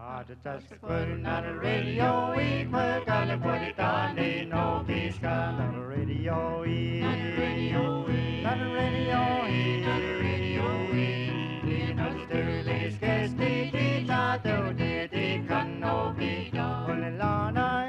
Just putting on the radio, we put on the put it on, they know this kind of radio, not the radio, not the radio, not the radio, you know the earliest guest, they did not do, they can no be done. Well, Lana,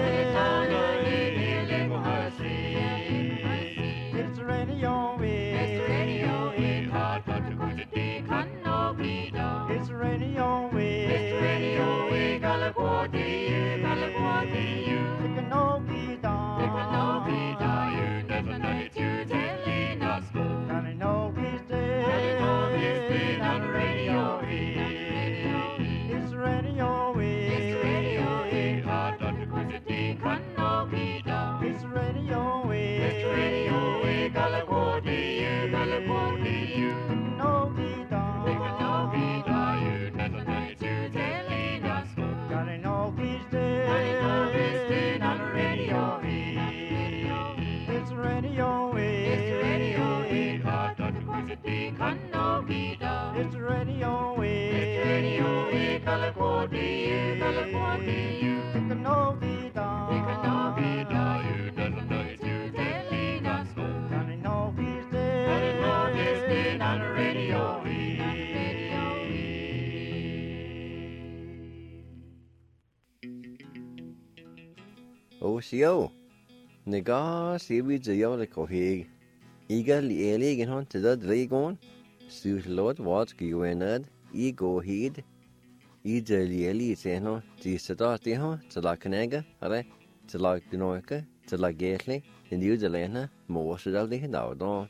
it's the radio, it's the radio, it's hard to go to the can no be done. It's the radio, it's the radio, we gotta go to you, gotta go to you. It can no be done, it can no be done. You never know it, you telling us good. And I know he's dead, and I know he's dead on the radio. It's the radio, it's the radio, it's hard to go to the can no be done. It's the radio, it's the radio, we gotta go to you, gotta go to you. It can no be done, it can no be done. You never know it, you telling us good. And I know he's dead, and I know he's dead on the radio. It's the radio, it's the radio, it's hard to go to the can no be done. It's the radio, it's the radio, we gotta go to you, gotta go to you. It can no be done, it can no be done. You never know it, you telling us good. And I know he's dead, and I know he's dead on the radio. Osio, nega sibi zio le kohig. Iga li eligen hon til dat regon. Sus lot wat giwenad. I go hid. I de li eli seno. Ti sata ti ho. Tala kanega. Are. Tala dinoika. Tala getli. In di de lena. Mo sedal di daw don.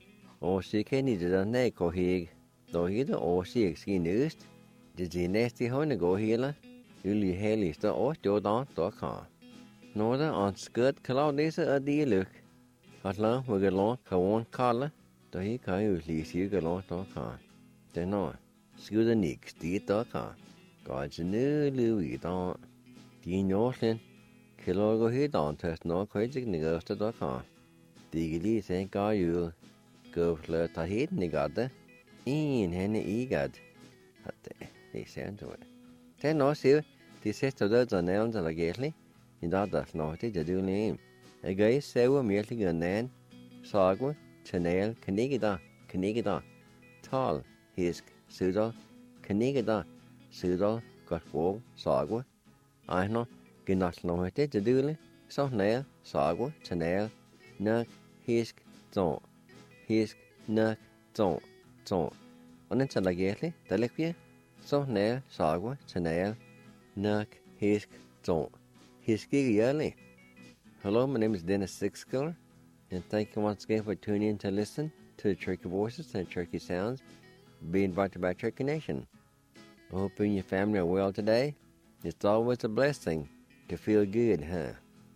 Osi keni de dan ne kohig. Do hide osi exi nust. De di nesti hon go hila. Uli heli sta os do dan do kan. Noda on skut Claudisa a dialuk. Atla we galon kawan kala. Da hi kai usli si galon to kan. De no. Skuda nix di to kan. God's new Louis don. Di noslin. Kilo go hi don test no kwajik nigasta to kan. Digili sen ka yu. Go fle ta hit nigada. In henne igad. Hatte. They sent to it. Ten no si. Di sesta da zanel de la getli. I dag snart det du lim. Jeg gøy sewa mjøltig gønnen. Sagwa, chanel, kanigida. Tal, hisk, sudal, kanigida. Sudal, gottvåg, sagwa. Ejno, genat snart det du lim. Så nær, sagwa, chanel, nøk, hisk, zon. Hisk, nøk, zon. Og den tager gærlig, der lægger vi. Så nær, sagwa, chanel, nøk, hisk, zon. Hiskigiyali. Hello, my name is Dennis Sixkiller, and thank you once again for tuning in to listen to the Cherokee Voices and Cherokee Sounds being brought to you by Cherokee Nation. I hope you and your family are well today. It's always a blessing to feel good, huh?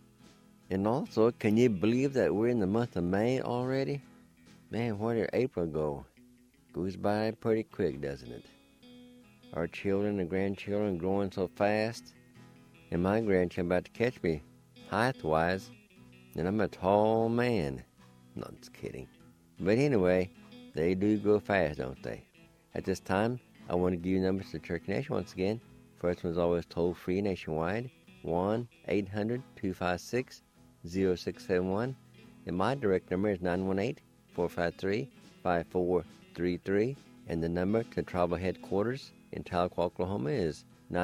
And also, can you believe that we're in the month of May already? Man, where did April go? Goes by pretty quick, doesn't it? Our children and grandchildren growing so fast. And my grandchildren about to catch me, height-wise, and I'm a tall man. Not just kidding. But anyway, they do grow fast, don't they? At this time, I want to give you numbers to Cherokee Nation once again. First one's always toll-free nationwide, 1-800-256-0671. And my direct number is 918-453-5433. And the number to tribal headquarters in Tahlequah, Oklahoma is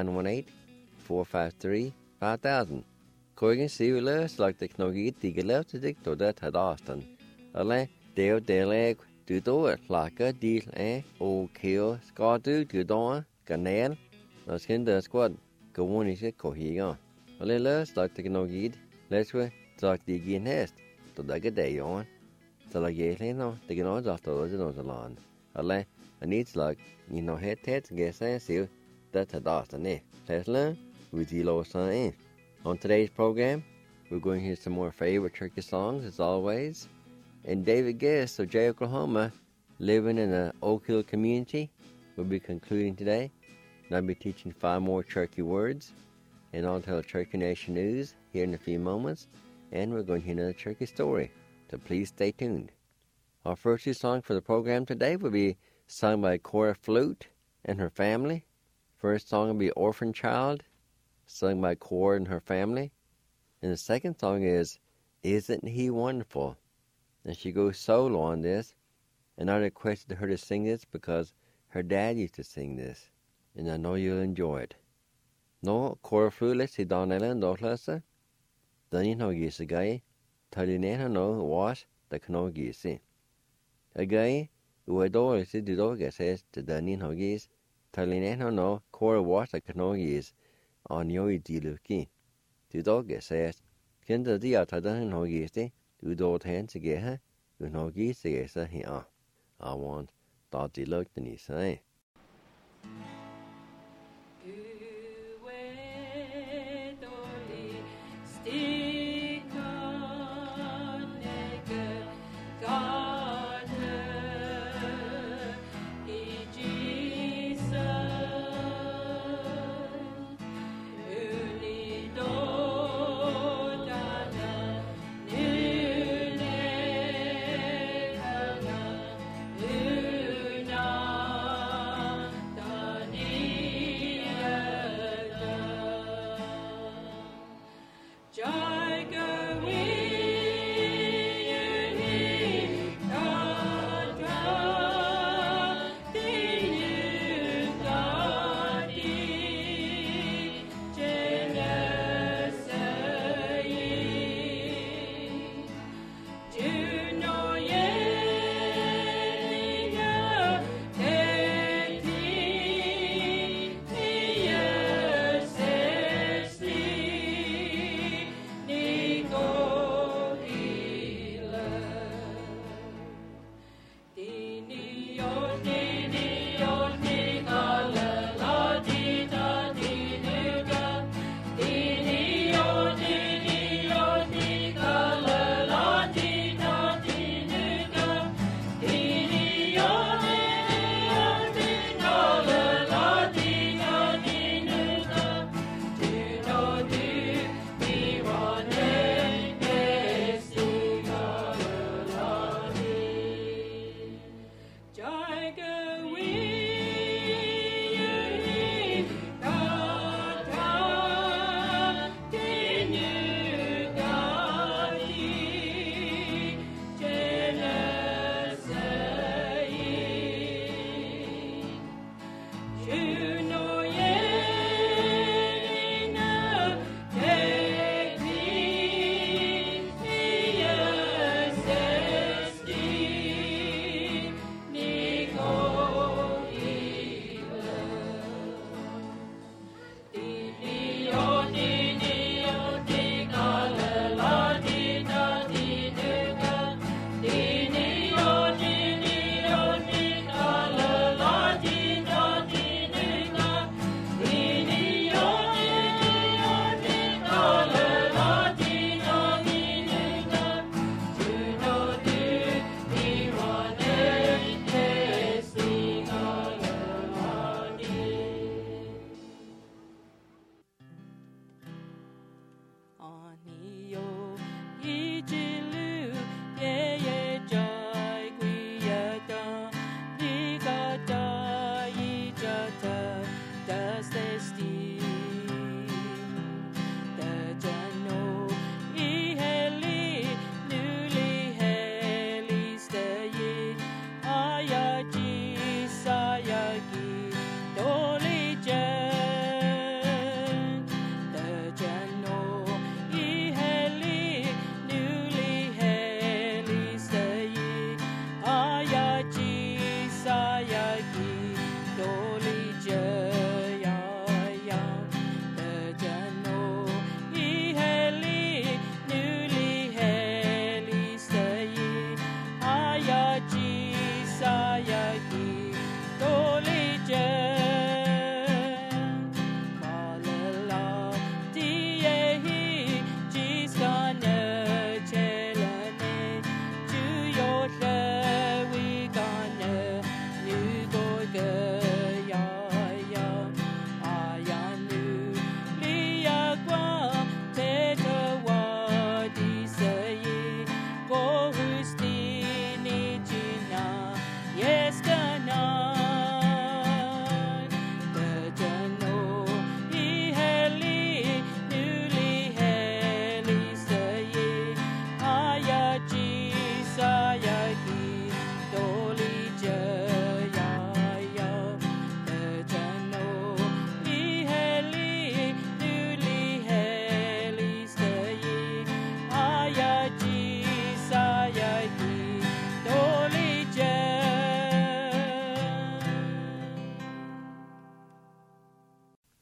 918-453-5000. Korgen sier løs lagt det knogit digeløv til dikt og det had Austin. Alle det deleg du då laka dil og keo skal du då kanal. Når skin der squad gå on i sit kohiga. Alle løs lagt det knogit læswe sagt de gin hest. Så der det jo. Så der gælder no det kan også after det no land. Alle needs like het gæsa sier det had Austin. Tesla with Elo Sign. On today's program, we're going to hear some more favorite Cherokee songs, as always. And David Guest of Jay, Oklahoma, living in an Oak Hill community, will be concluding today. And I'll be teaching 5 more Cherokee words. And I'll tell Cherokee Nation news here in a few moments. And we're going to hear another Cherokee story. So please stay tuned. Our first 2 songs for the program today will be sung by Cora Flute and her family First song will be Orphan Child, sung by Cora and her family. And the second song is Isn't He Wonderful? And she goes solo on this. And I requested her to sing this because her dad used to sing this. And I know you'll enjoy it. No, Cora Frulis, he Donnella and Dortlessa. Dunny no gisa guy. Talinena no wash the cano gisi. A guy who adores the dog says to Dunny no gis. Talinena no Cora wash the cano gis on yoi diluki. The dog says, Kinda dia tadan no gisi. Du dot hands again. Du no gisa here. I want that de look than he say.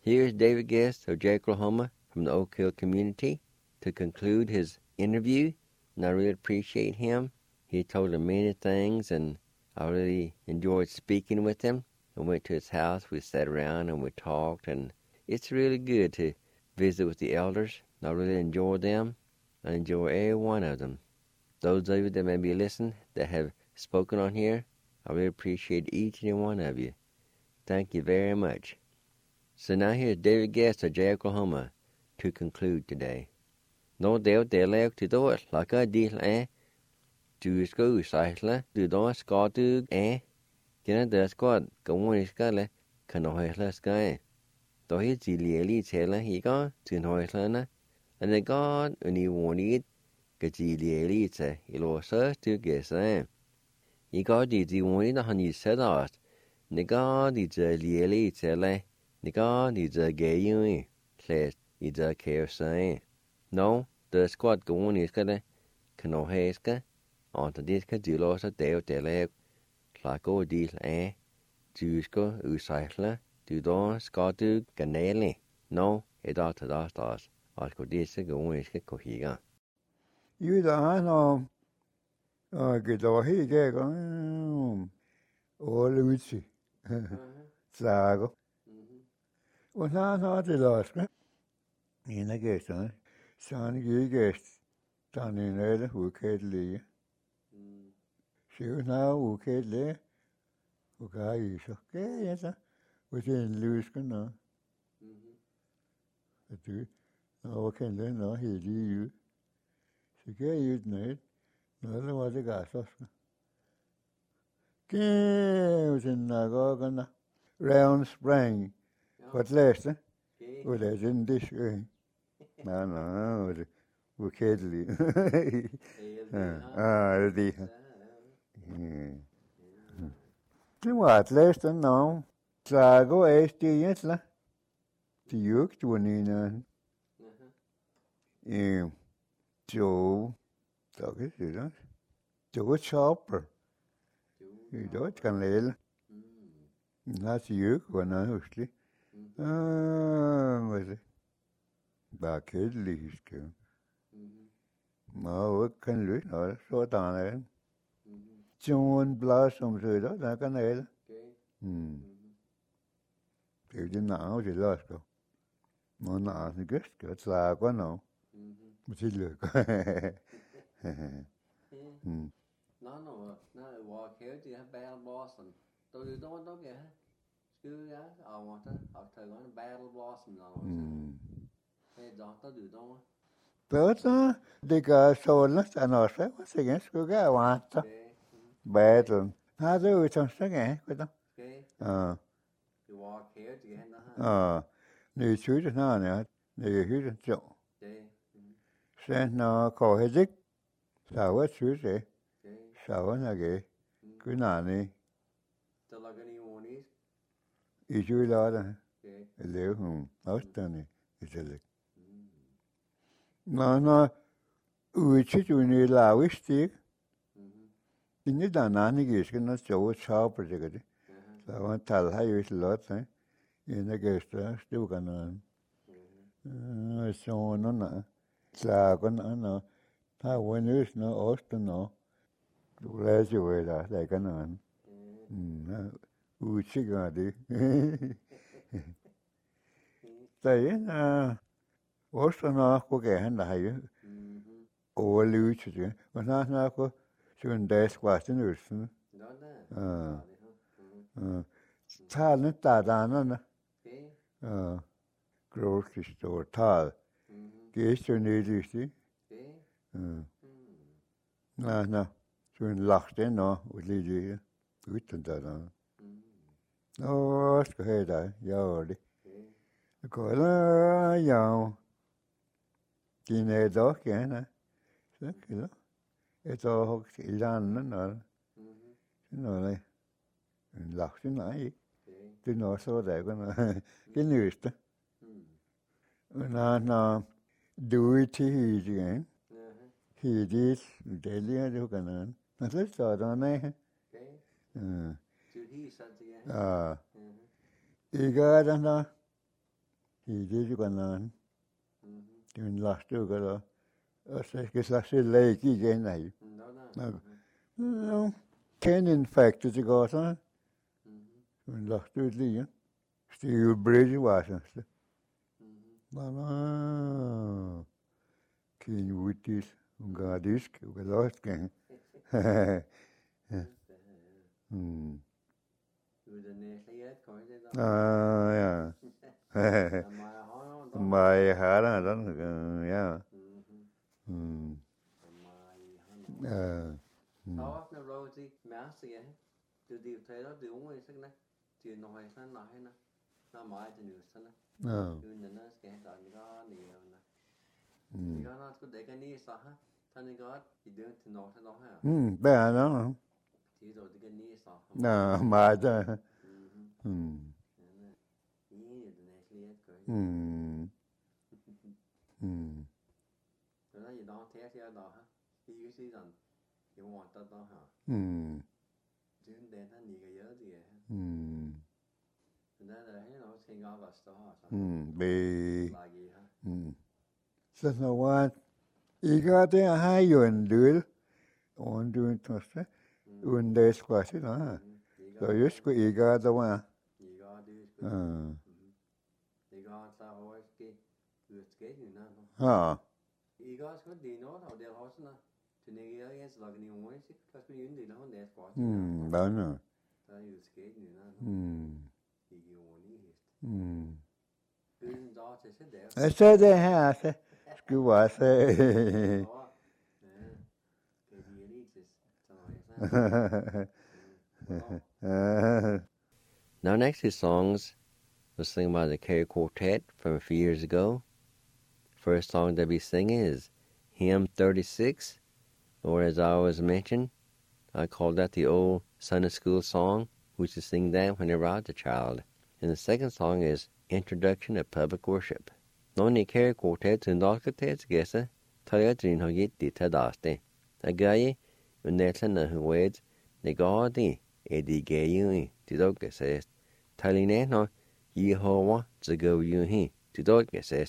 Here's David Guest of Oklahoma from the Oak Hill community to conclude his interview, and I really appreciate him. He told him many things, and I really enjoyed speaking with him. I went to his house, we sat around and we talked, and it's really good to visit with the elders. I really enjoy them. I enjoy every one of them. Those of you that may be listening that have spoken on here, I really appreciate each and every one of you. Thank you very much. So now here's David Guest of Oklahoma to conclude today. No doubt they like to do it like a deal, to school cycle, to do Scott, Can the squad go on his scala, can no his sky. Though he's the lily tailor, he got to no lana, and the god, and he won't eat, get the lily, he lost us to guess, He got the one on his set out. The god is a lily tailor, the god is a gay you, says it's a care sign. No, the squad go on his scala, can no his sky, on the disc, you lost a day of the leg. Klago deal, du skal udcycle, du da skal du ganale. No, da til da stas, og skal disse gå skal gå higa. Jo, da han og gedor higa og luci. Slago. Og han har det laske. En af gæsterne, så han gik gæst, der en eller ukendelige. Sjøvn ukendelige. Og gør I så. Ja, så. Og det en løsken, nå. Og du, og kendte nå helt i ud. Så gør I ud noget. Nå, det var det gas også. Gæv til nagogerne. Round Spring. Hvad læste? Og det er sådan det skøn. Nå, det ukendelige. Det er det. Det var et læste navn. Slago er stigetla. De jøgte var nene. Jo, så kan det da. Det var chopper. Det var et kanal. Nå, de jøgte var noget huslig. Hvad det? Bare kedelig, skal. Nå, kan løse noget, sådan er det. John Blossom, så der er kanal. Det er jo det navn, det er også. Nå, navn, det gøst, det er slager nå. Og tillykke. Nå, walk here, de har battle blossom. Du don't get skue ja, og tager en battle blossom nå. Hey, doctor, du don't. Bøtter, det gør sådan, så når så var det ganske skugge af vant. Battle. Har du jo sådan så ganske, ved du? Du walk here, de hænder her. Nye tyde snart, ja. Nye hytte, så. Så når koger det, så var tyde, så var det ikke. Gynane. Der lager ni ordentligt. I tyde lørdag. Jeg lever hun afstande i tillæg. Når udtid du en lavistik, det er der en anden gæske, når det var tjauper, det gør det. Så var en tal her jo i lot, en af gæster, det var noget. Så noget, slagen noget, der var en øst noget, osten noget. Du læser jo i der er ikke noget. Udtid gør det. Så ja, osten noget, kunne gerne der jo. Overleve til det. Og snart kunne sådan der skvasten østen. Talen der grocery store tal. Gæster nødvendigt. Nå. Sådan lagte nå og lige uden der. Nå, skal have dig. Ja, det. Kolla, ja. Dine dog gerne. Så kan et år i landet, noget en lagte nej. Det er noget så der går noget genøste. Og når du er til hide, hide det lige det kan noget. Når det står der nej. Ja. Ikke er der Hiidit kanaan. Tyn lastuu kato. Osaisiko sellaisia leikkiä kennäjä? No, kenin fakti koota. Tyn lastuu liian. Steel bridge vaasasta. Mama. Kin wutis. Unga disk. Uga losken. Ja. Mai hara dan ja. Đó nó rồi thì mẹ sẽ từ điều thấy đó điều người sẽ này thì nói sang nói nè nó mai thì nhiều sang nè nên nó sẽ tạo những cái nhiều nè những cái nó có để cái ní sao ha thay những cái thì đừng thì nói sang nói ha Bây giờ nó thì rồi cái ní sao mà chứ rồi nó gì đó thế thì đó ha thì cái gì rằng thì muốn tao đó ha chứ đến他你个有点那的那种情况吧是哈被来个哈 så så var iga det har jo en del og du toste und det klasse da så just ko iga da var iga det iga så har det utskrivet nu ja iga så det nå og det har såna til det er ens lag ni om så kan vi ind i det det sport da nå der er utskrivet nu iga oni jeg ser det her så skulle være så Now next two songs was sung by the Kerry Quartet from a few years ago. First song that we sing is Hymn 36, or as I always mention, I call that the old Sunday school song. We used to sing that whenever I was a child. And the second song is Introduction of Public Worship. Noni Kerry Quartet and Dr. Ted's guess, Tayatrin Hogit di Tadaste. A guy, when they're sending her words, they go the Eddie Gay, the dog says, Talinano, Yehovah, to go you he, the dog says.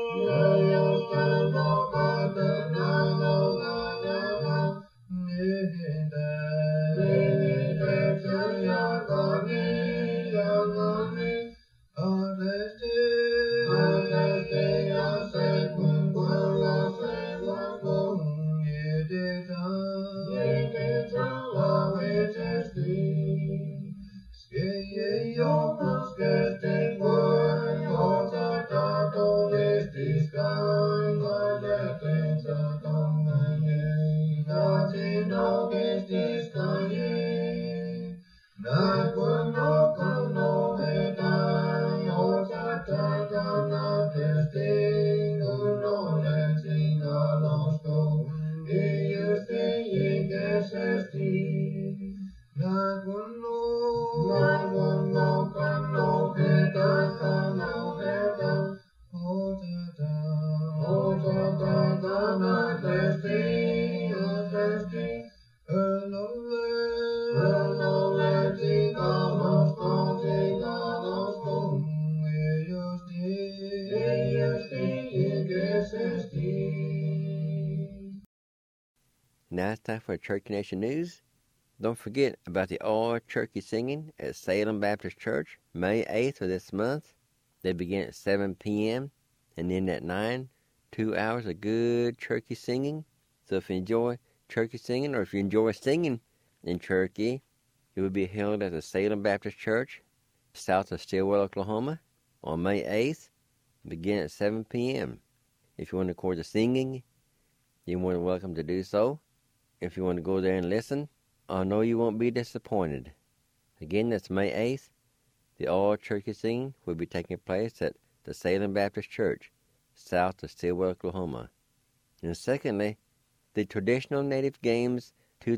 Now it's time for Church Nation News. Don't forget about the all-turkey singing at Salem Baptist Church, May 8th of this month. They begin at 7 p.m. and end at 9. 2 hours of good turkey singing. So if you enjoy turkey singing, or if you enjoy singing in turkey, it will be held at the Salem Baptist Church, south of Stillwell, Oklahoma, on May 8th, begin at 7 p.m. If you want to record the singing, you're more than welcome to do so. If you want to go there and listen, I know you won't be disappointed. Again, that's May 8th. The all-turkey singing will be taking place at the Salem Baptist Church, south of Stillwell, Oklahoma. And secondly, the Traditional Native Games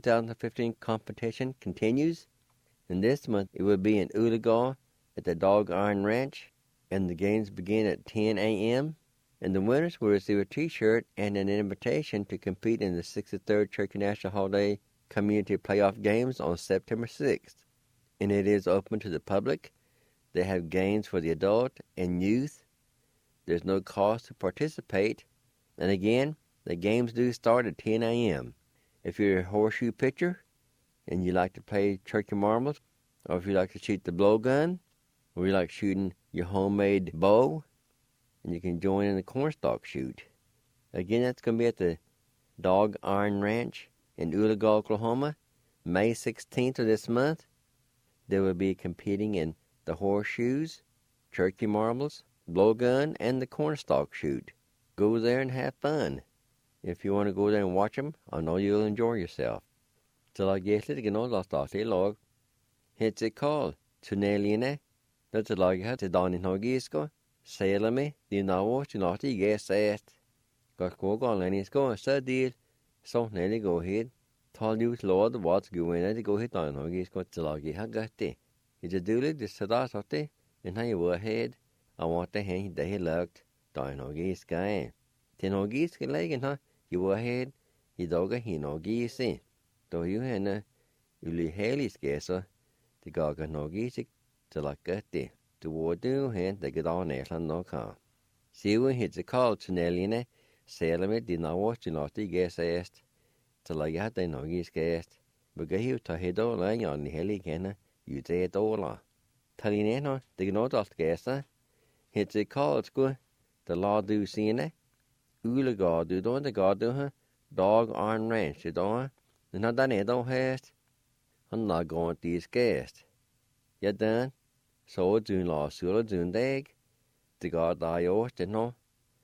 2015 competition continues. And this month, it will be in Oologah at the Dog Iron Ranch, and the games begin at 10 a.m., and the winners will receive a T-shirt and an invitation to compete in the 63rd Turkey National Holiday Community Playoff Games on September 6th. And it is open to the public. They have games for the adult and youth. There's no cost to participate. And again, the games do start at 10 a.m. If you're a horseshoe pitcher and you like to play turkey marbles, or if you like to shoot the blowgun, or you like shooting your homemade bow, and you can join in the cornstalk shoot. Again, that's going to be at the Dog Iron Ranch in Oologah, Oklahoma, May 16th of this month. They will be competing in the horseshoes, turkey marbles, blowgun, and the cornstalk shoot. Go there and have fun. If you want to go there and watch them, I know you'll enjoy yourself. Så lag gjesligt ikke noe la statlig lag. Hetse call to Neline. That's a lag her til Danin Hagisko. Salemi, the Nawo, to not guess it. Got go on any score, so deal. So nearly go ahead. Tell you, Lord, what's going on to go ahead on Hagisko to lag you have got it. It's a dooley, this Sadasate, and how you were ahead. I want to hang the hill looked. Dain Hagiska. Ten Hagiska leg and her, you were ahead. You dog a hin Hagisi. Though you had a Uli Haley scarcer, the Gaga Nogisic to like it. Toward do hand the get on Ashland no car. See when hits a call to Neline, Salem did not watch you not the guess asked. Till I got the Nogis guest. But go here to head all laying on the hilly canna, you say it all. Talinano, the not off guesser. Hits a call school, the law do seen. Oologah do don't the god do her, Dog Iron Ranch do don't. And not done it don't hast. I'm not going to these guests. You done? Så dun la sula dun deg, de ga da gjort det nå,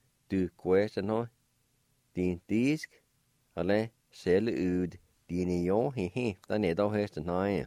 du kvest nå, din disk, eller selv ut dine jo, den er da høst den her.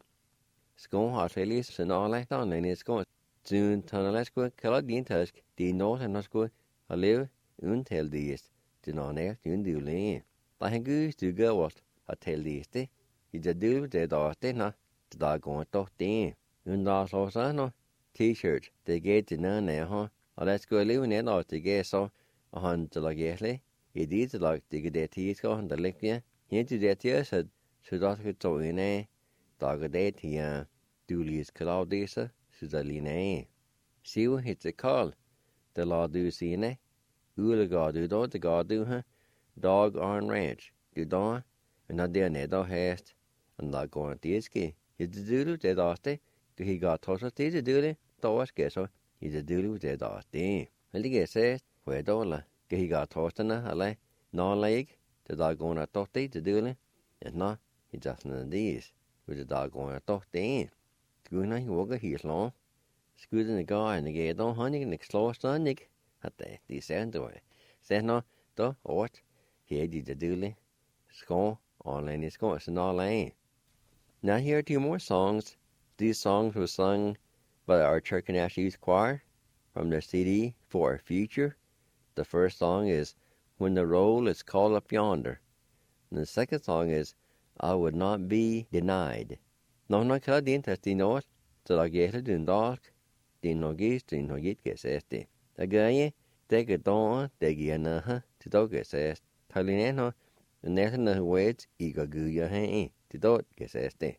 Skån har fælles sen alle, den er skån, dun tannele skån, kalder din tøsk, din nå den skån, og leve unteldigst, den er nært undule. Da han gus du gøvast, at teldigst det, I det du det da det nå, det da går det det. Unda så så nå. T-shirt, det get til nær nær her, og der skulle leve ned og det get så, og han til at gæsle. I det til at det det tisker han der ligger. Helt til det til så der skal to ind af. Der det til du lige skal disse, så der lige af. Siv hit det call. Der la du sine. Ula gadu do the gadu ha dog on ranch. Du don and not der nedo hast and la go on tieski. His dulu de daste to he got tosa te de dule doas geso. He's a dulu de daste. Helige says where dola ke he got tostana ale no leg the dog on a tote de dule and no he just none these with the dog on a tote. Guna he woga he's long. Scooting the guy and the gate don't honey and slow stunning at the sound away. Say no, do what he did the dule. Score online is going to all lane. Now here are 2 more songs. These songs were sung by our Church and National Youth Choir from their CD For Our Future. The first song is When the Roll is Called Up Yonder. And the second song is I Would Not Be Denied. No, no, I didn't have to know it. So I get it in dark. Din no gis, din no git get este. Again, take it on, take it na, to dog get est. Talineno. And there's another words, Iga Guya Hay, to dot gets este.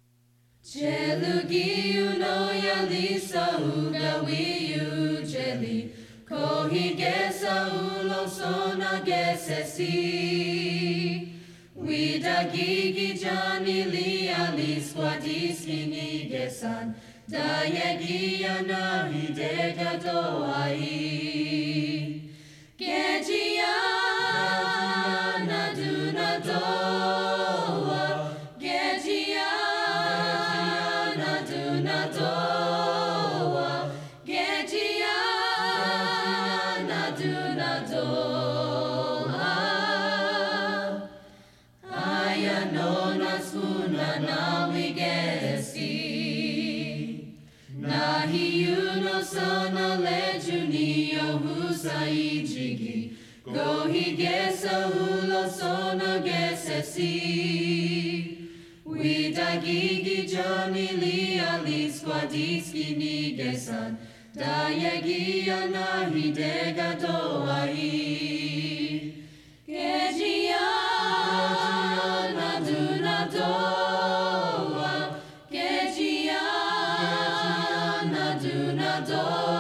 Chelugi no ya lisa uga wiu jeli. Kohi gesa ulo sona gesesi. Wida gigi jani li ali squadiski ni gesan. Dayagi na hidega doai. Gejia. Gohi gesa ulo sona gesesi. Wida gigi jani li ali squadiski ni gesan. Dayagi na hidega doai. Gejia na duna doa. Gejia na duna doa.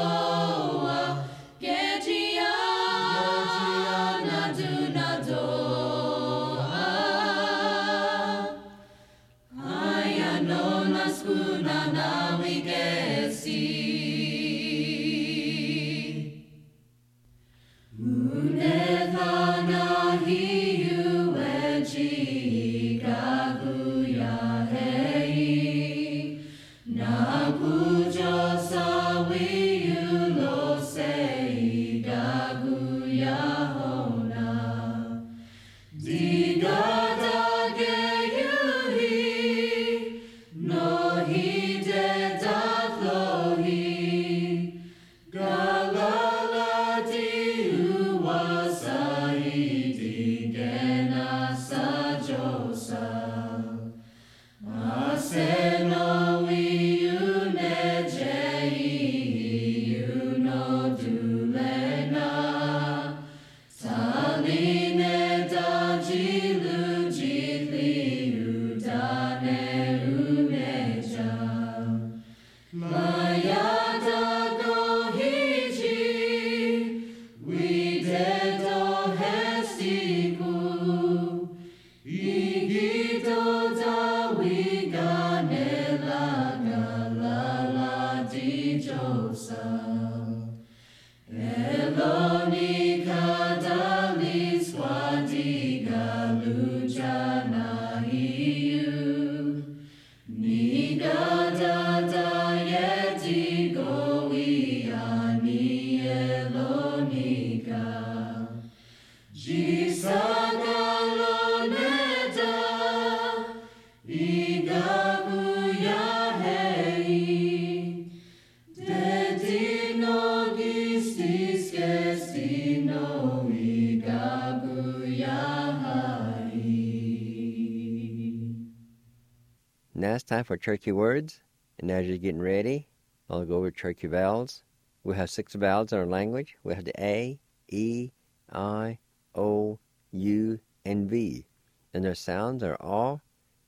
Now it's time for Turkey words, and as you're getting ready, I'll go over Turkey vowels. We have 6 vowels in our language. We have the A, E, I, O, U, and V. And their sounds are all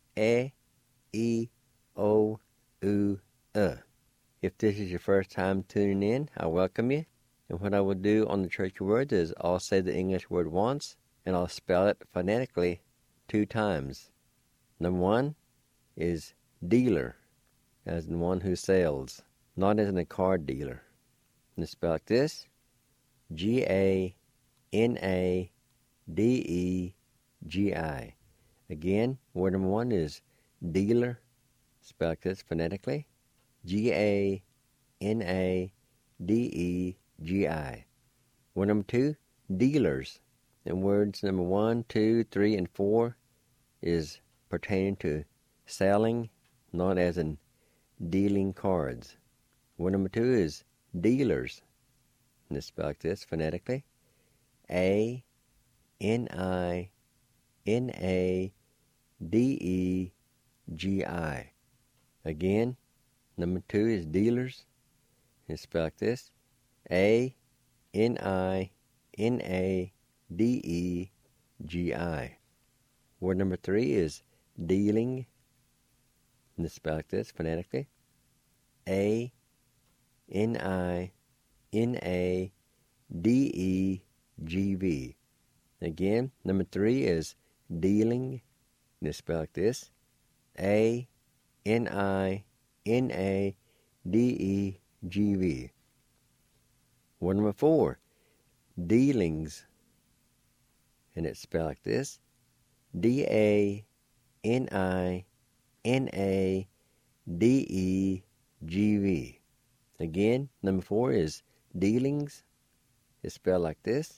E, E, O, U, If this is your first time tuning in, I welcome you, And what I will do on the church words is I'll say the English word once, and I'll spell it phonetically 2 times. Number 1 is dealer, as in one who sells, not as in a car dealer. And it's spelled like this: G-A-N-A-D-E-G-I. Again, word number 1 is dealer, spelled like this phonetically: G-A-N-A-D-E-G-I. Word number 2, dealers. And words number 1, 2, 3, and 4 is pertaining to selling, not as in dealing cards. Word number 2 is dealers. And it's spelled like this phonetically: A-N-I-N-A-D-E-G-I. Again, number 2 is dealers. It's spelled like this: A-N-I-N-A-D-E-G-I. Word number 3 is dealing. And it's spelled like this phonetically: A-N-I-N-A-D-E-G-V. Again, number 3 is dealing. And it's spelled like this: A-N-I-N-A-D-E-G-V. Word number 4, dealings. And it's spelled like this: D-A-N-I-N-A-D-E-G-V. Again, number 4 is dealings. It's spelled like this: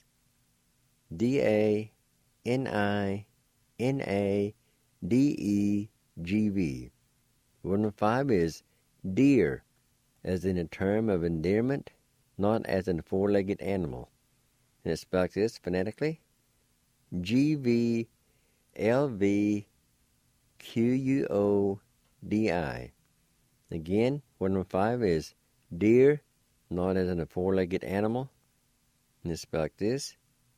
D-A-N-I-N-A-D-E-G-V. Word number 5 is deer, as in a term of endearment, not as in a 4-legged animal. And it's spelled like this phonetically: G-V-L-V-Q-U-O-D-I. Again, word number 5 is deer, not as in a 4-legged animal. And it's spelled like this: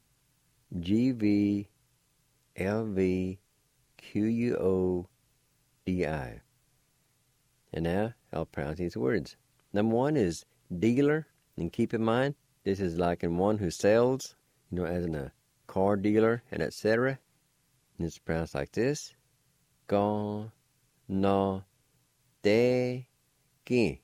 G-V-L-V-Q-U-O-D-I. And now I'll pronounce these words. Number 1 is dealer. And keep in mind, this is like in one who sells, as in a car dealer and etc. And it's pronounced like this: Gon na de gi.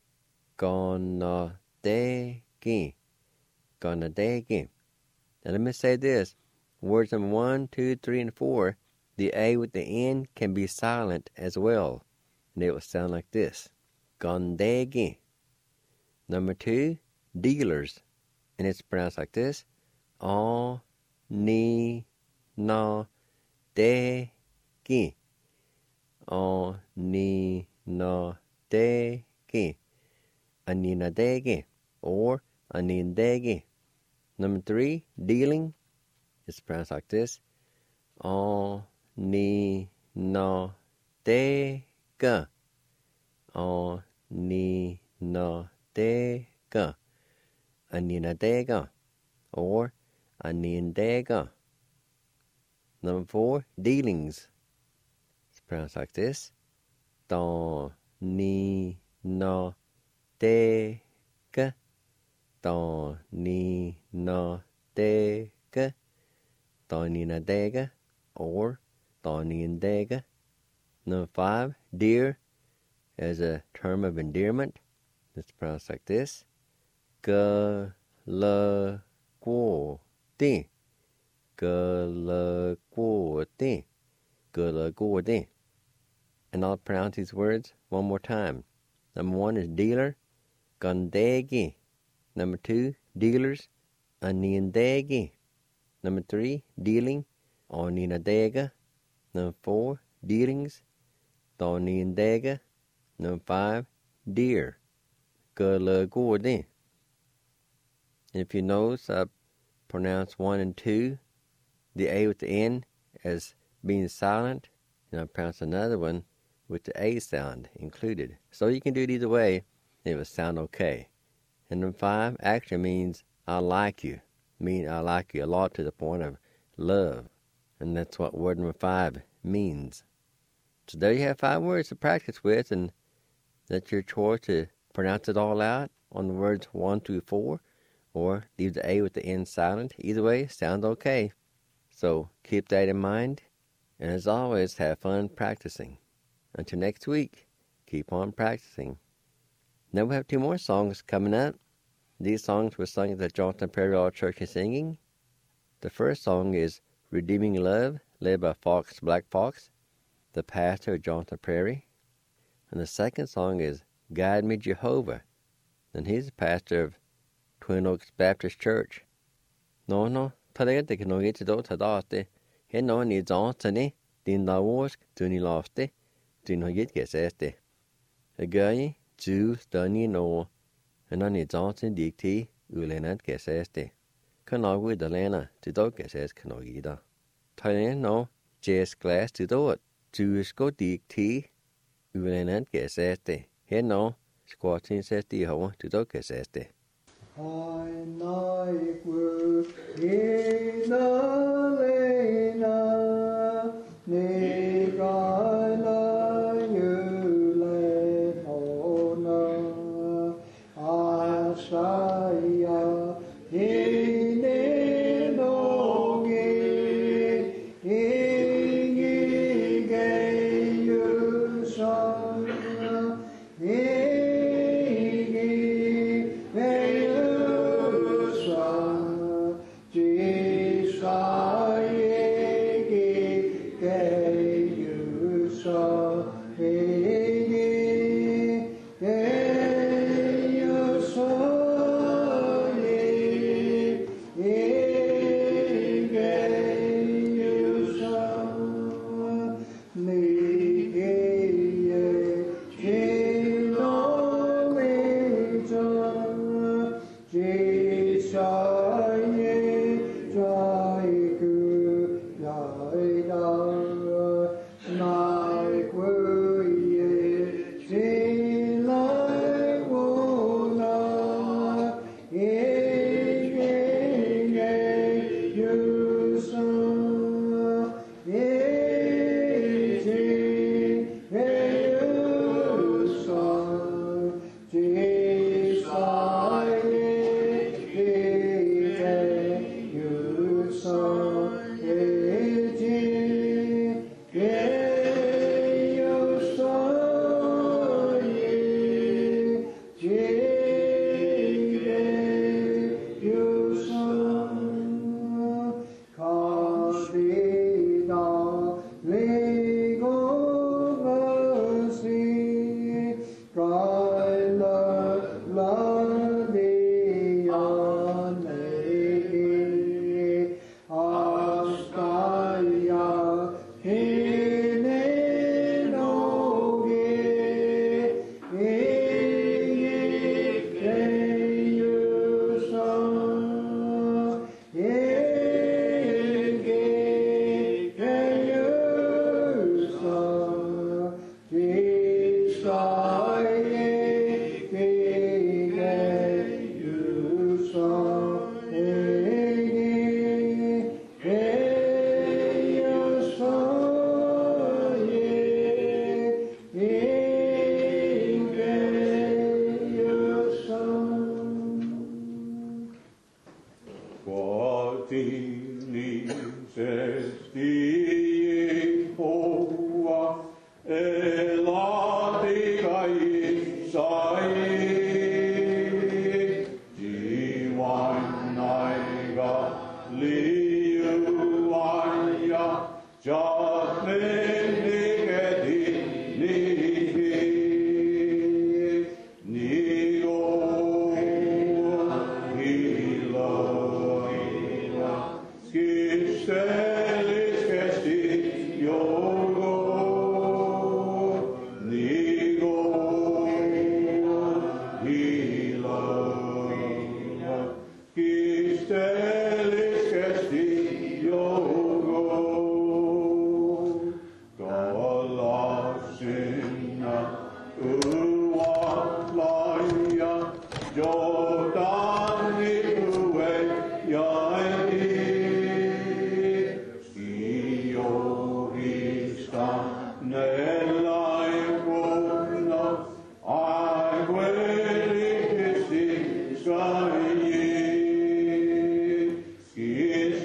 Gon na de gi. Gon na de gi. Now let me say this: words number 1, 2, 3, and 4, the A with the N can be silent as well, and it will sound like this: Gon de gi. Number 2, dealers, and it's pronounced like this: On ni na de gi. On ni na de gi. Anina de gi, or anin de gi. Number 3, dealing, it's pronounced like this: On ni na de ga. On ni na de ga. Anina de ga, or anin de ga. Number 4, dealings. It's pronounced like this: Don ni na de ga. Don ni na de ga. Don ni na de ga, or don ni de ga. Number 5, dear, as a term of endearment. It's pronounced like this: Ga la guo di. Ga la guo di. Ga la guo di. And I'll pronounce these words one more time. Number 1 is dealer, gandegi. Number 2, dealers, aniandegi. Number 3, dealing, oninadega. Number 4, dealings, doniandega. Number 5, deer, galagodi. If you notice, I pronounce 1 and 2, the A with the N as being silent, and I pronounce another one with the A sound included. So you can do it either way, it will sound okay. And number 5 actually means I like you. I like you a lot to the point of love. And that's what word number 5 means. So there you have 5 words to practice with, and that's your choice to pronounce it all out on the words 1 through 4, or leave the A with the N silent. Either way, sounds okay. So keep that in mind, and as always, have fun practicing. Until next week, keep on practicing. Now we have 2 more songs coming up. These songs were sung at the Johnson Prairie All Church and Singing. The first song is Redeeming Love, led by Fox Black Fox, the pastor of Johnson Prairie. And the second song is Guide Me Jehovah, and he's the pastor of Twin Oaks Baptist Church. No, tarete que no gete do tadate. He no ni Johnsoni, din la wosk, duni lofte, din ho get geseste. A guy, Jews, dunny no, and on ni Johnson dicti, ulenat geseste. Kanogwi the lena, to do geses kanogida. Thailand no, Jes glass to do it. Jews go dicti, ulenat geseste. He no, squatting sesti ho, to do geseste.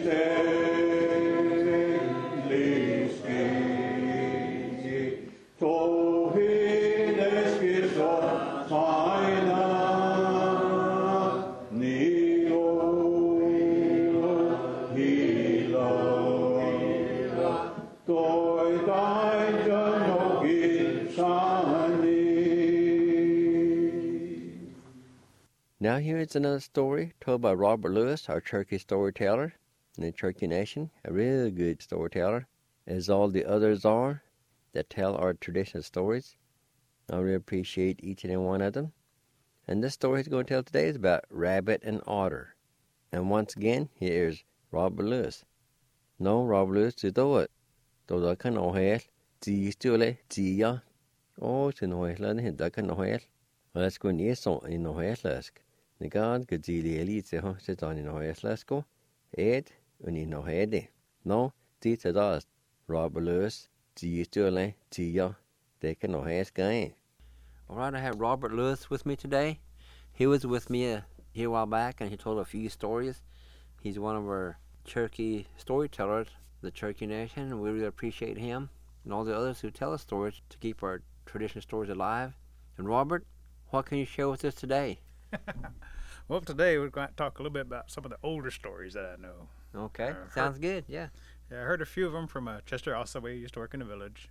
Now here is another story told by Robert Lewis, our Cherokee storyteller in the Cherokee Nation, a real good storyteller, as all the others are that tell our traditional stories. I really appreciate each and every one of them. And this story he's going to tell today is about Rabbit and Otter. And once again, here's Robert Lewis. No, Robert Lewis, to do it. To do kan ohel, ti stule, ti ya. Oh, to ohel, and hit that kan ohel. Let's go in yeso in ohel lask. The God could see the elite sit on in ohel lasko. Ed, and in ohede. No, ti to das. Robert Lewis, ti stule, ti ya. They can ohel guy. All right, I have Robert Lewis with me today. He was with me here a while back, and he told a few stories. He's one of our Cherokee storytellers, the Cherokee Nation, and we really appreciate him and all the others who tell us stories to keep our traditional stories alive. And Robert, what can you share with us today? Well, today we're going to talk a little bit about some of the older stories that I know. Okay, sounds good, yeah. Yeah, I heard a few of them from Chester Ossaway, who used to work in the village.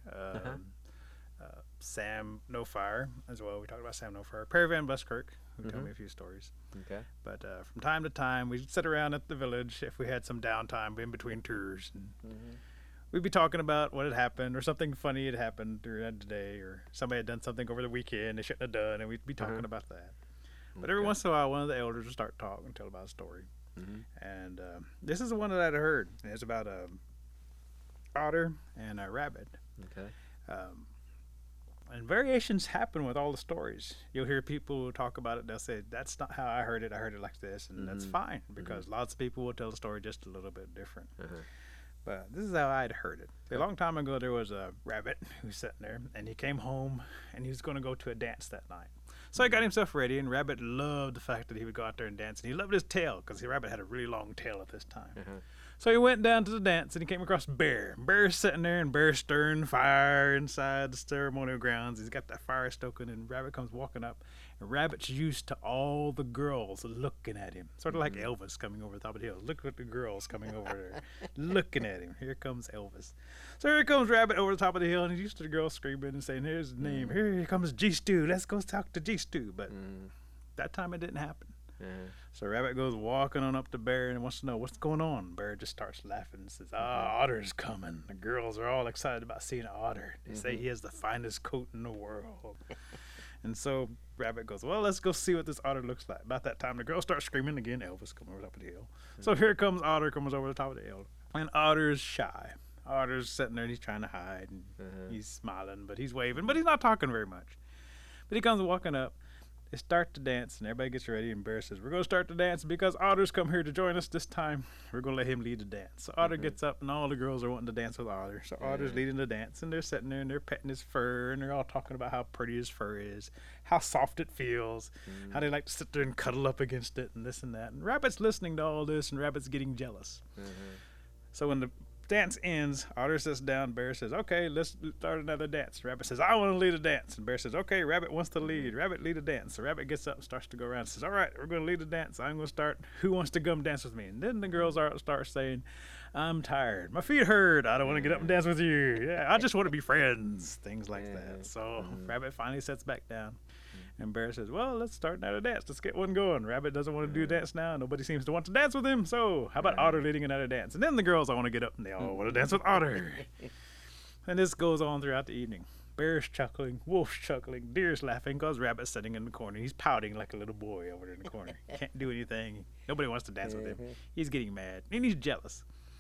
Sam No Fire as well. We talked about Sam No Fire. Perry Van Buskirk, who told me a few stories. Okay. But from time to time, we'd sit around at the village if we had some downtime in between tours. And we'd be talking about what had happened or something funny had happened during the day, or somebody had done something over the weekend they shouldn't have done, and we'd be talking about that. But every once in a while, one of the elders would start talking and tell about a story. And this is the one that I'd heard. And it's about a otter and a rabbit. Okay. And variations happen with all the stories. You'll hear people talk about it. They'll say, that's not how I heard it. I heard it like this. And that's fine, because lots of people will tell the story just a little bit different. But this is how I'd heard it. A long time ago, there was a rabbit who was sitting there, and he came home, and he was going to go to a dance that night. So he got himself ready, and Rabbit loved the fact that he would go out there and dance. And he loved his tail, because the rabbit had a really long tail at this time. So he went down to the dance, and he came across Bear. Bear's sitting there, and Bear's stirring fire inside the ceremonial grounds. He's got that fire stoking, and Rabbit comes walking up. And Rabbit's used to all the girls looking at him. Sort of like Elvis coming over the top of the hill. Look at the girls coming over there, looking at him. Here comes Elvis. So here comes Rabbit over the top of the hill, and he's used to the girls screaming and saying, here's his name. Here comes G-Stew. Let's go talk to G-Stew. But that time it didn't happen. So Rabbit goes walking on up to Bear and wants to know what's going on. Bear just starts laughing and says, Otter's coming. The girls are all excited about seeing an otter. They say he has the finest coat in the world. And so Rabbit goes, well, let's go see what this otter looks like. About that time, the girls start screaming again. Elvis comes over the top of the hill. So here comes Otter, comes over the top of the hill. And Otter's shy. Otter's sitting there and he's trying to hide. And he's smiling, but he's waving, but he's not talking very much. But he comes walking up. They start to dance, and everybody gets ready, and Bear says, we're going to start the dance because Otter's come here to join us this time. We're going to let him lead the dance. So Otter gets up, and all the girls are wanting to dance with Otter. So Otter's leading the dance, and they're sitting there, and they're petting his fur, and they're all talking about how pretty his fur is, how soft it feels, how they like to sit there and cuddle up against it, and this and that. And Rabbit's listening to all this, and Rabbit's getting jealous. So when the dance ends, Otter sits down. Bear says, okay, let's start another dance. Rabbit says, I want to lead a dance. And Bear says, okay, Rabbit wants to lead. Rabbit lead a dance. So Rabbit gets up and starts to go around and says, all right, we're going to lead a dance. I'm going to start. Who wants to come dance with me? And then the girls start saying, I'm tired. My feet hurt. I don't want to get up and dance with you. Yeah, I just want to be friends. Things like that. So Rabbit finally sits back down. And Bear says, well, let's start another dance. Let's get one going. Rabbit doesn't want to do a dance now. Nobody seems to want to dance with him. So how about Otter leading another dance? And then the girls all want to get up, and they all want to dance with Otter. And this goes on throughout the evening. Bear's chuckling, Wolf's chuckling, Deer's laughing because Rabbit's sitting in the corner. He's pouting like a little boy over there in the corner. Can't do anything. Nobody wants to dance with him. He's getting mad, and he's jealous.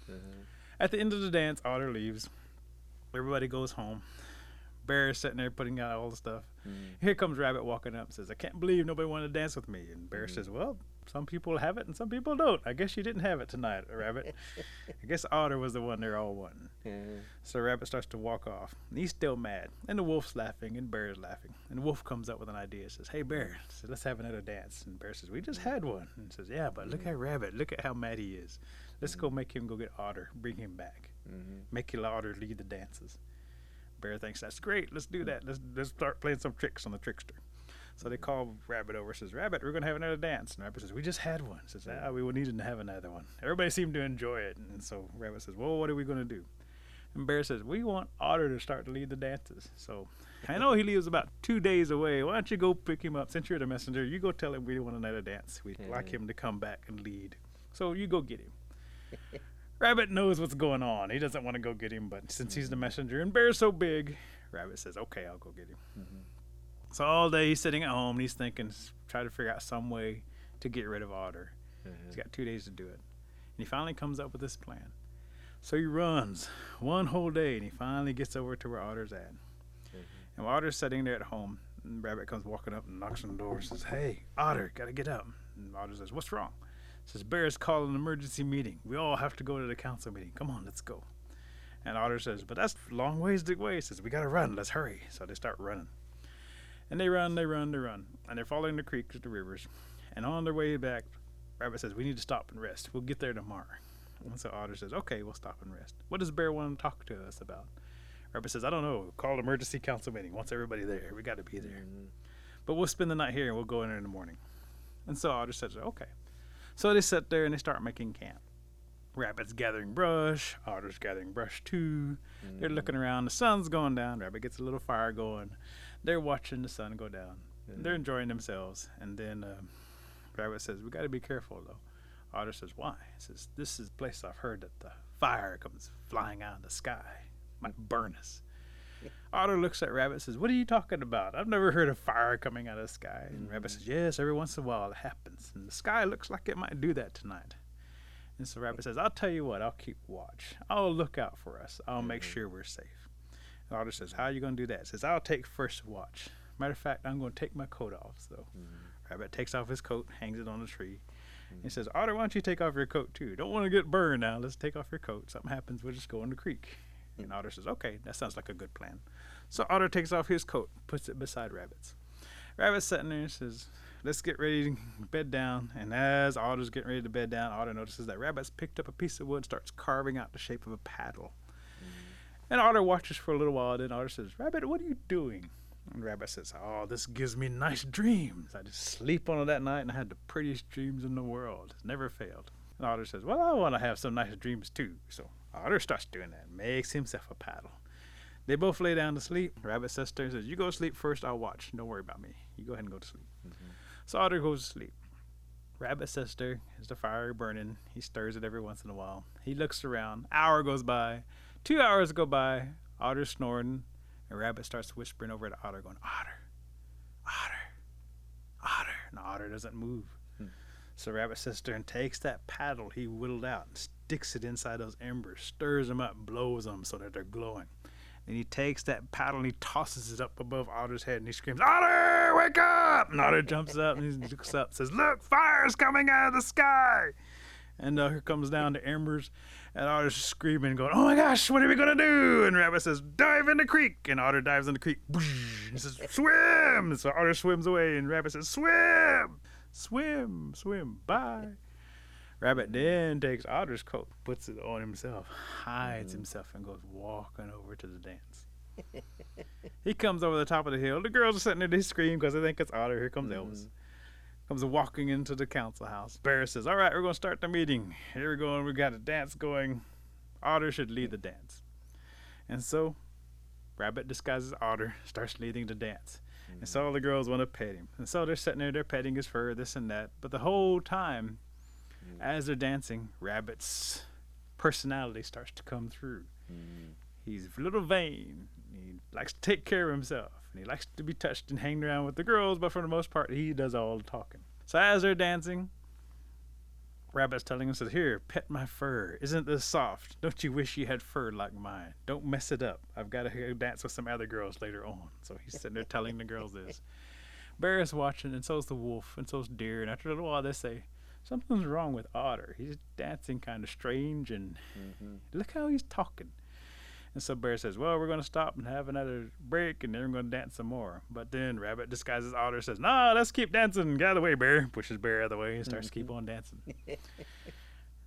At the end of the dance, Otter leaves. Everybody goes home. Bear is sitting there putting out all the stuff. Here comes Rabbit walking up and says, I can't believe nobody wanted to dance with me. And Bear says, well, some people have it and some people don't. I guess you didn't have it tonight, Rabbit. I guess Otter was the one they're all wanting. So Rabbit starts to walk off. And he's still mad. And the Wolf's laughing and Bear's laughing. And the Wolf comes up with an idea. Says, hey, Bear, let's have another dance. And Bear says, we just had one. And says, yeah, but look at Rabbit. Look at how mad he is. Let's go make him go get Otter, bring him back. Make Otter lead the dances. Bear thinks that's great. Let's do that. Let's start playing some tricks on the trickster. So they call Rabbit over. Says, Rabbit, we're gonna have another dance. And Rabbit says, we just had one. Says, we will need to have another one. Everybody seemed to enjoy it. And so Rabbit says, well, what are we gonna do? And Bear says, we want Otter to start to lead the dances. So I know he lives about 2 days away. Why don't you go pick him up? Since you're the messenger, you go tell him we want another dance. We'd like him to come back and lead. So you go get him. Rabbit knows what's going on. He doesn't want to go get him, but since he's the messenger and Bear's so big, Rabbit says, okay, I'll go get him. So all day he's sitting at home and he's thinking, try to figure out some way to get rid of Otter. He's got 2 days to do it. And he finally comes up with this plan. So he runs one whole day and he finally gets over to where Otter's at. And while Otter's sitting there at home, and Rabbit comes walking up and knocks on the door and says, hey, Otter, gotta get up. And Otter says, what's wrong? Says, Bear's calling an emergency meeting. We all have to go to the council meeting. Come on, let's go. And Otter says, but that's a long ways away. He says, we gotta run. Let's hurry. So they start running. And they run. And they're following the creeks, the rivers. And on their way back, Rabbit says, we need to stop and rest. We'll get there tomorrow. And so Otter says, okay, we'll stop and rest. What does Bear want to talk to us about? Rabbit says, I don't know. Call emergency council meeting. Wants everybody there. We got to be there. But we'll spend the night here and we'll go in there in the morning. And so Otter says, okay. So they sit there and they start making camp. Rabbit's gathering brush. Otter's gathering brush too. They're looking around. The sun's going down. Rabbit gets a little fire going. They're watching the sun go down. They're enjoying themselves. And then Rabbit says, we got to be careful though. Otter says, why? He says, this is a place I've heard that the fire comes flying out of the sky. Might burn us. Otter looks at Rabbit and says, what are you talking about? I've never heard of fire coming out of the sky. And Rabbit says, yes, every once in a while it happens. And the sky looks like it might do that tonight. And so Rabbit says, I'll tell you what, I'll keep watch. I'll look out for us. I'll make sure we're safe. And Otter says, how are you going to do that? He says, I'll take first watch. Matter of fact, I'm going to take my coat off. So Rabbit takes off his coat, hangs it on the tree. He says, Otter, why don't you take off your coat too? Don't want to get burned now. Let's take off your coat. Something happens, we'll just go in the creek. And Otter says, okay, that sounds like a good plan. So Otter takes off his coat, puts it beside Rabbit's. Rabbit's sitting there and says, let's get ready to bed down. And as Otter's getting ready to bed down, Otter notices that Rabbit's picked up a piece of wood and starts carving out the shape of a paddle. And Otter watches for a little while. Then Otter says, Rabbit, what are you doing? And Rabbit says, oh, this gives me nice dreams. I just sleep on it that night and I had the prettiest dreams in the world. It's never failed. And Otter says, well, I want to have some nice dreams too. So Otter starts doing that, makes himself a paddle. They both lay down to sleep. Rabbit says, you go to sleep first, I'll watch. Don't worry about me. You go ahead and go to sleep. So Otter goes to sleep. Rabbit says, is the fire burning? He stirs it every once in a while. He looks around. Hour goes by. 2 hours go by. Otter's snoring. And Rabbit starts whispering over to Otter, going, Otter, Otter, Otter. And Otter doesn't move. So Rabbit says and takes that paddle he whittled out and sticks it inside those embers, stirs them up, blows them so that they're glowing. And he takes that paddle and he tosses it up above Otter's head and he screams, Otter, wake up! And Otter jumps up and he looks up and says, look, fire's coming out of the sky! And here comes down the embers and Otter's screaming, going, oh my gosh, what are we going to do? And Rabbit says, dive in the creek. And Otter dives in the creek. He says, swim! And so Otter swims away and Rabbit says, swim! Swim, swim, bye. Rabbit then takes Otter's coat, puts it on himself, hides himself, and goes walking over to the dance. He comes over the top of the hill. The girls are sitting there, they scream because they think it's Otter. Here comes Elvis. Comes walking into the council house. Bear says, all right, we're going to start the meeting. Here we go, and we got a dance going. Otter should lead the dance. And so Rabbit disguises Otter, starts leading the dance. And so all the girls want to pet him. And so they're sitting there, they're petting his fur, this and that. But the whole time, as they're dancing, Rabbit's personality starts to come through. He's a little vain. He likes to take care of himself. And he likes to be touched and hang around with the girls, but for the most part, he does all the talking. So as they're dancing, Rabbit's telling him, says, here, pet my fur. Isn't this soft? Don't you wish you had fur like mine? Don't mess it up. I've got to go dance with some other girls later on. So he's sitting there telling the girls this. Bear is watching, and so's the wolf, and so's Deer. And after a little while, they say, something's wrong with Otter. He's dancing kind of strange, and look how he's talking. And so Bear says, well, we're going to stop and have another break, and then we're going to dance some more. But then Rabbit disguises Otter, says, nah, let's keep dancing. Get out of the way, Bear. Pushes Bear out of the way and starts to keep on dancing.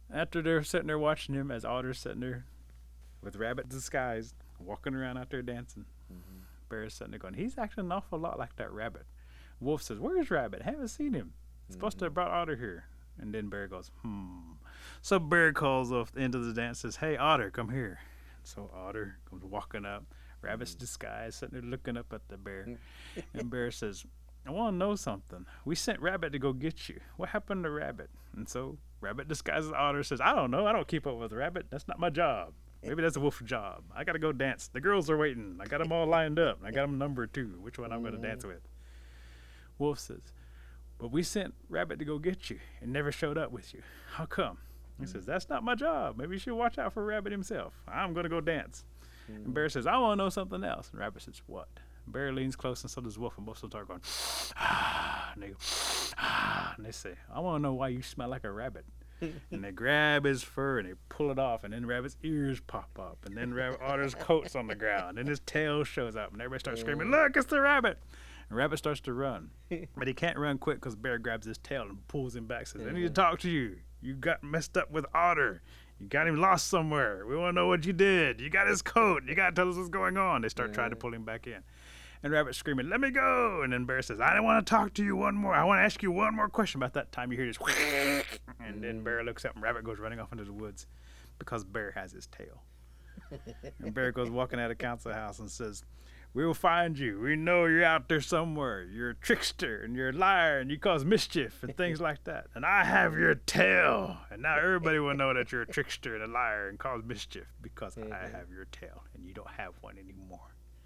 After they're sitting there watching him, as Otter's sitting there with Rabbit disguised, walking around out there dancing, Bear's sitting there going, he's acting an awful lot like that Rabbit. Wolf says, where's Rabbit? Haven't seen him. Supposed to have brought Otter here. And then Bear goes, So Bear calls off the end of the dance, says, hey, Otter, come here. So Otter comes walking up. Rabbit's disguised, sitting there looking up at the bear. And Bear says, I want to know something. We sent Rabbit to go get you. What happened to Rabbit? And so Rabbit disguises Otter, says, I don't know. I don't keep up with Rabbit. That's not my job. Maybe that's a wolf job. I got to go dance. The girls are waiting. I got them all lined up. I got them numbered too, which one I'm going to dance with. Wolf says, but we sent Rabbit to go get you and never showed up with you. How come? He says, that's not my job. Maybe you should watch out for Rabbit himself. I'm going to go dance. And Bear says, I want to know something else. And Rabbit says, what? Bear leans close, and so does Wolf, and both of them start going, and they go, and they say, I want to know why you smell like a rabbit. And they grab his fur and they pull it off, and then Rabbit's ears pop up, and then Otter's coat's on the ground, and his tail shows up, and everybody starts screaming, look, it's the Rabbit. And Rabbit starts to run, but he can't run quick because Bear grabs his tail and pulls him back, says, I need to talk to you. You got messed up with Otter. You got him lost somewhere. We want to know what you did. You got his coat. You got to tell us what's going on. They start trying to pull him back in. And Rabbit's screaming, let me go. And then Bear says, I don't want to talk to you one more. I want to ask you one more question. About that time you hear this. And then Bear looks up and Rabbit goes running off into the woods because Bear has his tail. And Bear goes walking out of council house and says, we will find you. We know you're out there somewhere. You're a trickster and you're a liar and you cause mischief and things like that. And I have your tail. And now everybody will know that you're a trickster and a liar and cause mischief because I have your tail and you don't have one anymore.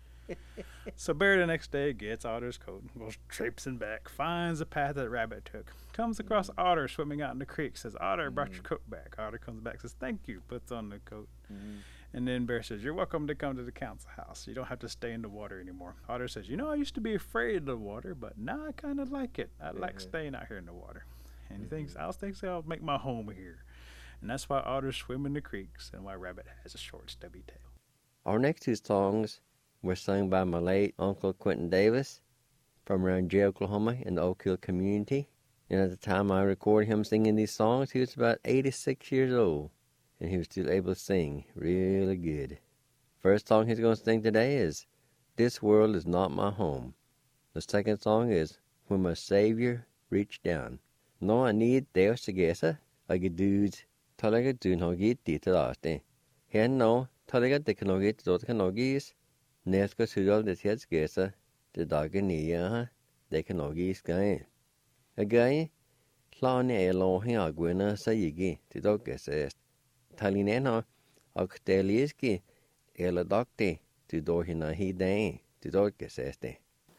So Bear the next day gets Otter's coat, goes traipsing back, finds the path that Rabbit took, comes across Otter swimming out in the creek, says, Otter, I brought your coat back. Otter comes back, says, thank you, puts on the coat. And then Bear says, you're welcome to come to the council house. You don't have to stay in the water anymore. Otter says, I used to be afraid of the water, but now I kind of like it. I like staying out here in the water. And he thinks, I'll make my home here. And that's why otters swim in the creeks and why Rabbit has a short, stubby tail. Our next two songs were sung by my late Uncle Quentin Davis from around Jay, Oklahoma in the Oak Hill community. And at the time I recorded him singing these songs, he was about 86 years old. And he was still able to sing really good. First song he's going to sing today is This World Is Not My Home. The second song is When My Savior Reached Down. No, I need Deus to guess it. I get dudes. Talaga dun hogi titalaste. Here no, talaga dekanogi dotkanogis. Neska sugal de tiets gesa. The daganiya dekanogi sky. A guy, Klani Elohim Agwina Sayigi, the dog guessest. Talinena, Octeliski, Ela Docte, to Dohina He Day, to dog guesseste.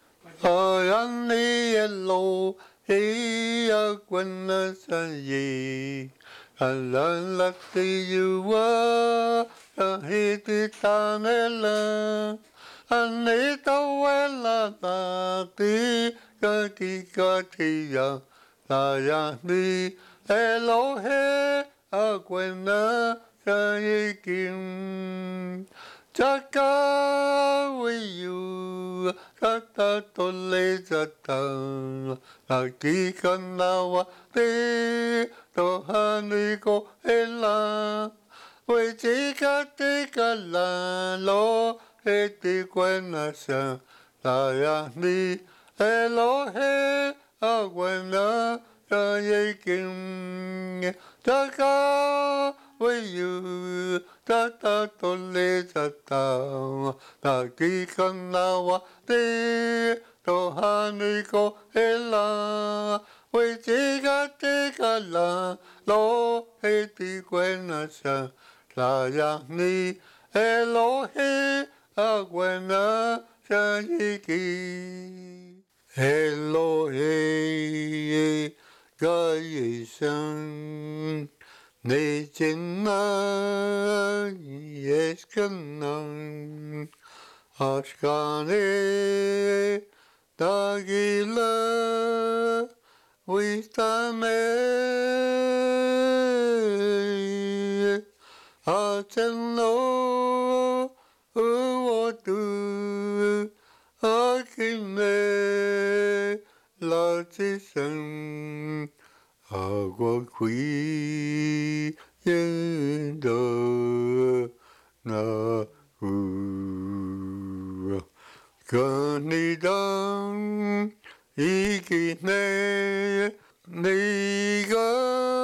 Ayani Elo, he Agwina Sayi. Allah you were a hititanella. Anita Wella Tati, Katia, Layani, Elohe, Aquena, Kayakim. Chaka with you, Kata Tolezata, Akika Nawa, Te, Tohaniko, Ella, Wichika Tikala, Lo, Eti Quenasa, Layani, Elohe, Aquena, Kayakim. Chaka with you, Tata Tolezata, Takika Nawa, Te, Tohaniko, Ella, Wichika Tikala, Lo, Eti Quenasa, Layani, Elohe, Aquena, Sayiki. Elohe, Gayesan, Nejena, Yeskanan, Ashkane, Dagila, Wistame, Ateno, Uotu, Akime, Latisan, Agua qui yên đô na cơn đi đông ý kỳ nê đi gõ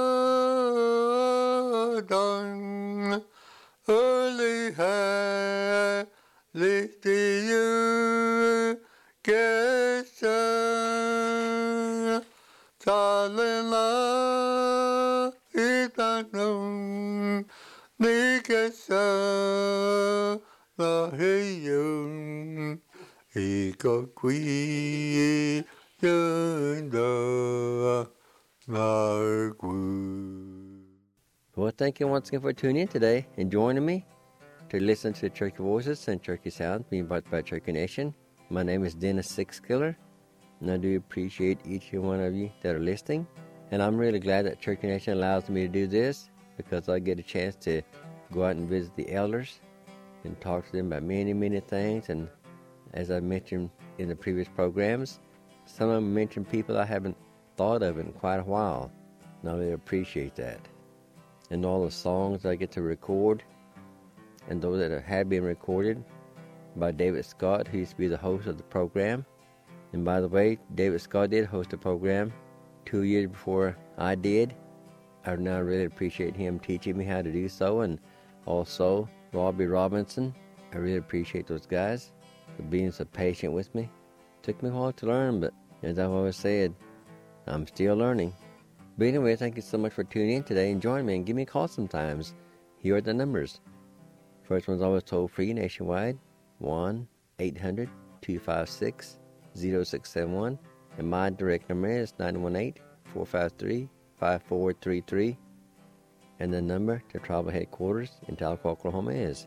đông early ha li ti you get ta lên la ita nông ni get la hey you he có quý nhân đó là quý. Well, thank you once again for tuning in today and joining me to listen to Cherokee Voices and Cherokee Sounds being brought by Cherokee Nation. My name is Dennis Sixkiller, and I do appreciate each and one of you that are listening. And I'm really glad that Cherokee Nation allows me to do this because I get a chance to go out and visit the elders and talk to them about many, many things. And as I mentioned in the previous programs, some of them mentioned people I haven't thought of in quite a while, and I really appreciate that. And all the songs I get to record, and those that have been recorded by David Scott, who used to be the host of the program. And by the way, David Scott did host the program 2 years before I did. I now really appreciate him teaching me how to do so, and also Robbie Robinson. I really appreciate those guys for being so patient with me. Took me a while to learn, but as I've always said, I'm still learning. But anyway, thank you so much for tuning in today and join me and give me a call sometimes. Here are the numbers. First one's always toll free nationwide, 1-800-256-0671. And my direct number is 918-453-5433. And the number to tribal headquarters in Tahlequah, Oklahoma is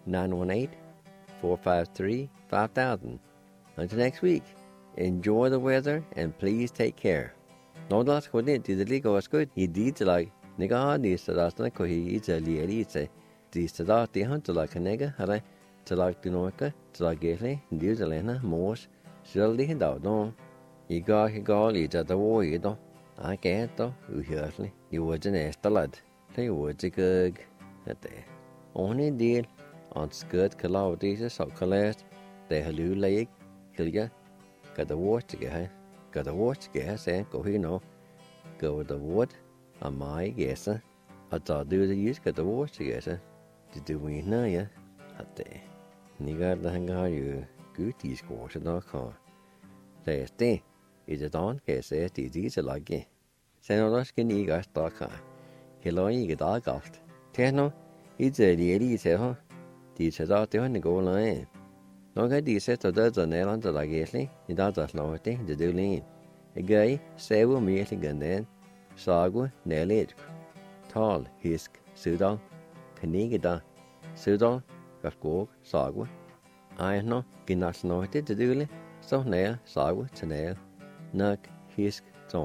918-453-5000. Until next week, enjoy the weather and please take care. No das ko ne didli go skut I dit like nega ni sadas na ko hi jali ali se di sada ti han to like nega hala to like to no ka to like gele ndi zelena mos jali da don I ga li da da wo I do I ke to u hirli I wo jene stalad te wo jig ate only deal on skirt kalaw dis so kalast te halu like kilya ka da wo tige got the watch gas and go here no go with the wood on my guess I thought do the use got the watch gas to do we know ya at the you got the hang on you good these course no car there's the is it on guess it these like it say no that's can you guys talk hello you get all got no it's a really say huh these are out there go line. Nó cái đi sẽ từ giờ này lên từ lại ghét đi, thì đó là nói thế, để đưa lên. Cái xe của mình thì gần đến, sao của nè lết, tall, hisk, sự đó, cái này cái đó, sự đó, các cô, sao của, ai nó, cái nào nói thế để đưa lên, sao nè, sao của, thế nè, nắc, hisk,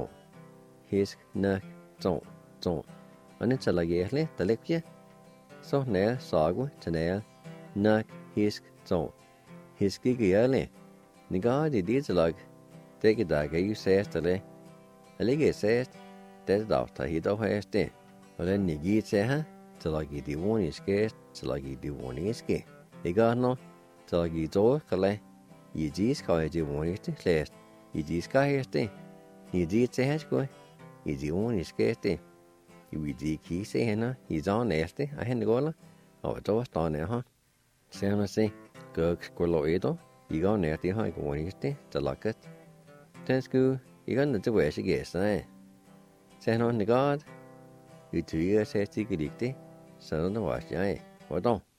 nắc, trộn, anh sẽ lại ghét đi, ta lết chứ, sao nè, sao của, thế nè, nắc, hisk, trộn. Hiski gale, Niga di dies like, take it like you says today. A league says, that's after he don't have stay. But then you get say, huh? To like you do one is scarce, to like you do one is scarce. They got no, to like you do, Kale. You just call it one is the last. You just got here stay. You did say, has go. You do one is scarce day. You would key say, huh? He's on nasty. I had to go. Oh, it's all down there, huh? Say, say. Gurks Goloido, you go near the high one is the locket. Ten school, you got the way she gets, eh? Send on the guard. You 2 years has to get it, son of the wash, eh? What on?